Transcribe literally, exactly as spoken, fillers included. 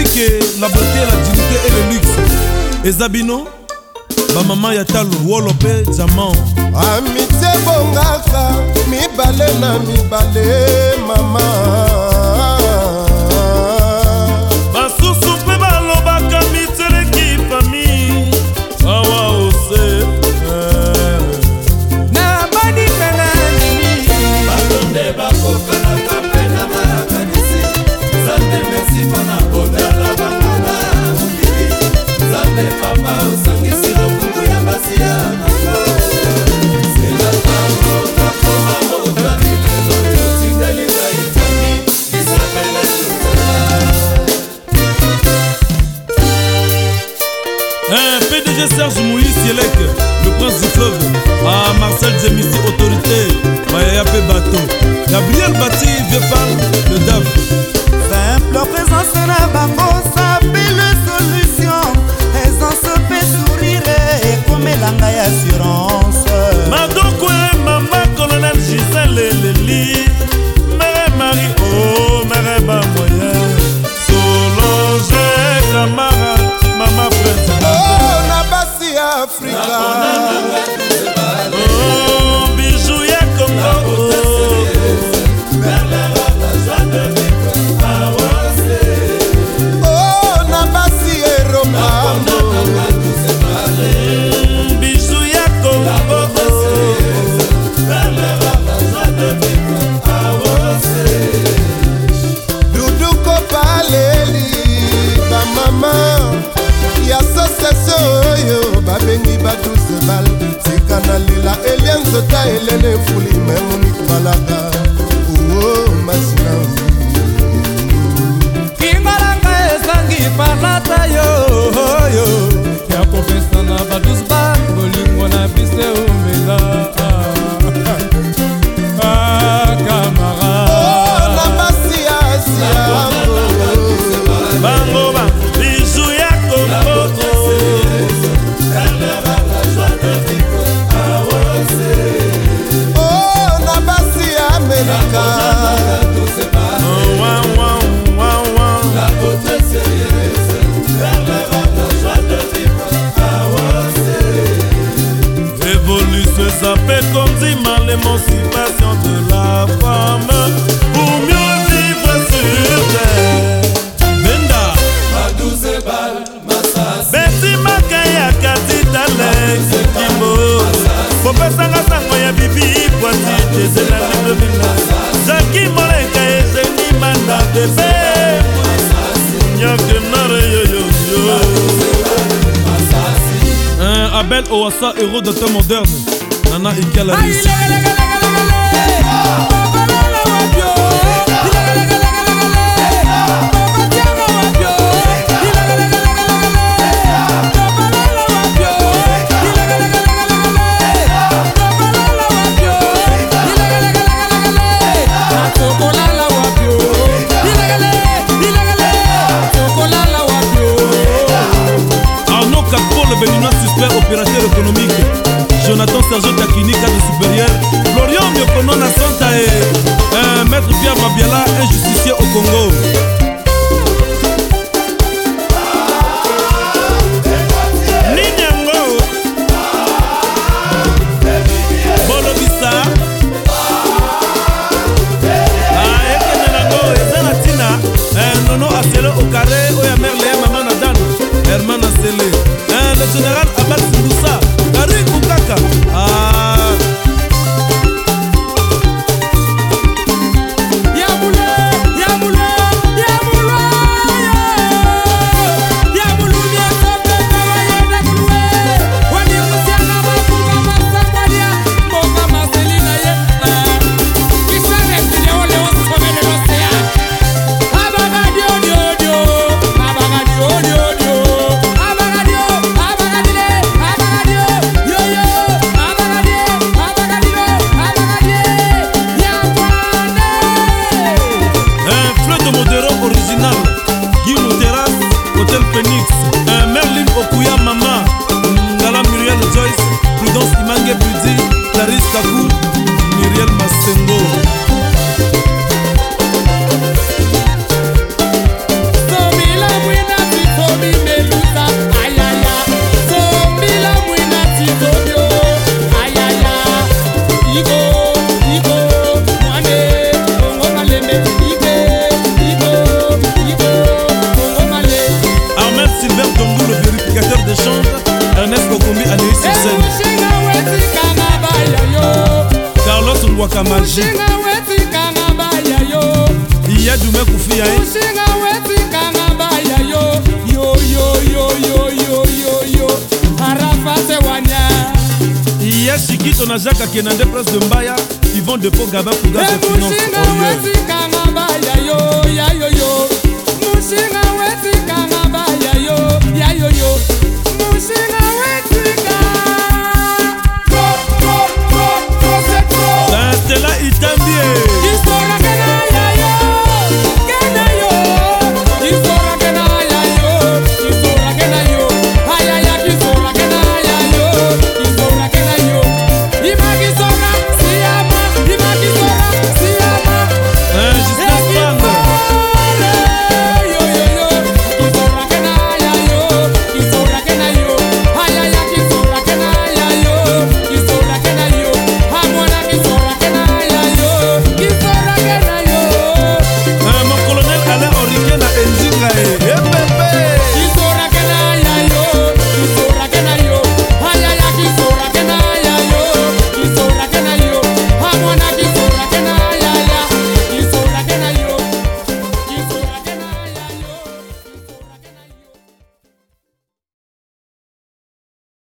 que la beauté, la dignité et le luxe. Et Zabino, ba maman Yatalo, Wolope, Diamant. Amitié bongaka, mi balé na mi balé, maman. Basusu pe balobaka mitele ki famille. Awa ose. Na bani kana nini. Batonde bakoka na kape na marakanisi. Zande merci pana bonala banana mukili. Zande papa usangisi lo kungu ya basi ya nako. Sela tango kako mamo kani lelo tingeli za itami. Isabelle Un P D G Serge Moïse Yelek, le prince du fleuve. Ah, Marcel Zemissi, autorité. Mayaya P. Bateau. Gabriel Bati, vieux fan, le D A F. Simple présence na bango, ça belle solution. Présence peut sourire et comme l'anga y assurance. Madoko et maman, colonel Gisèle Leli. Mère Marie, oh, mère Bamoyen. Solange, Camara, maman Prince. Oh, na basi Africa. Oh, bijou ya Congo. Oh, na basi Europa. Bijou ya Congo. Dudu Kopaleli, ba mama. Ya association oyo babengi baduze bal. Tika na lila elien zota elele fuli memuni balaka. Oh, masina. Kingalanga esangi palata yo yo. Ya kopesa na badus ba bolingo na bise umela. Ah kamara. Oh, na basi Asia. Bango ba, bijou ya Congo. Oh, na basi Amerika. Oh, wow, wow, wow, wow. Évolution, ça fait comme dit mal l'émancipation de la femme pour mieux vivre sur terre. Benda, Betty Makaya, Kati Talex, Kimbo, Popesanga Sango ya Bibi, Poiti, Jezela Libre Villa, Zaki Moleka et Zeni Manda, Bébé, Nyake Nare yo yo yo. Un Abel Oassa, héros de temps moderne. Nana Ikela Rissi. Arnaud Capro, le béninois suspect opérateur économique. Jonathan Sergio Takini, cadre supérieur. Florian Miokono Nasanta et un maître Pierre Mabiala, un justicier au Congo. Ninyango Bolobisa Ah, Ekenenango, Ezanatina Nono Aselo au carré, Oya Merle, Maman Nadan, Herman Asele. Le général Abad Sindoussa, Kari Koukaka. Ah. So me love with mushinga wetikanga baya yo iya dume kufia eh mushinga wetikanga baya yo yo yo yo yo yo yo yo Arafate wanya iya Shikito na Jacques Kenande presse de Mbaya ils vont de Pau Gabin pour gaz de finance mushinga wetikanga baya yo ya yo yo mushinga wetikanga baya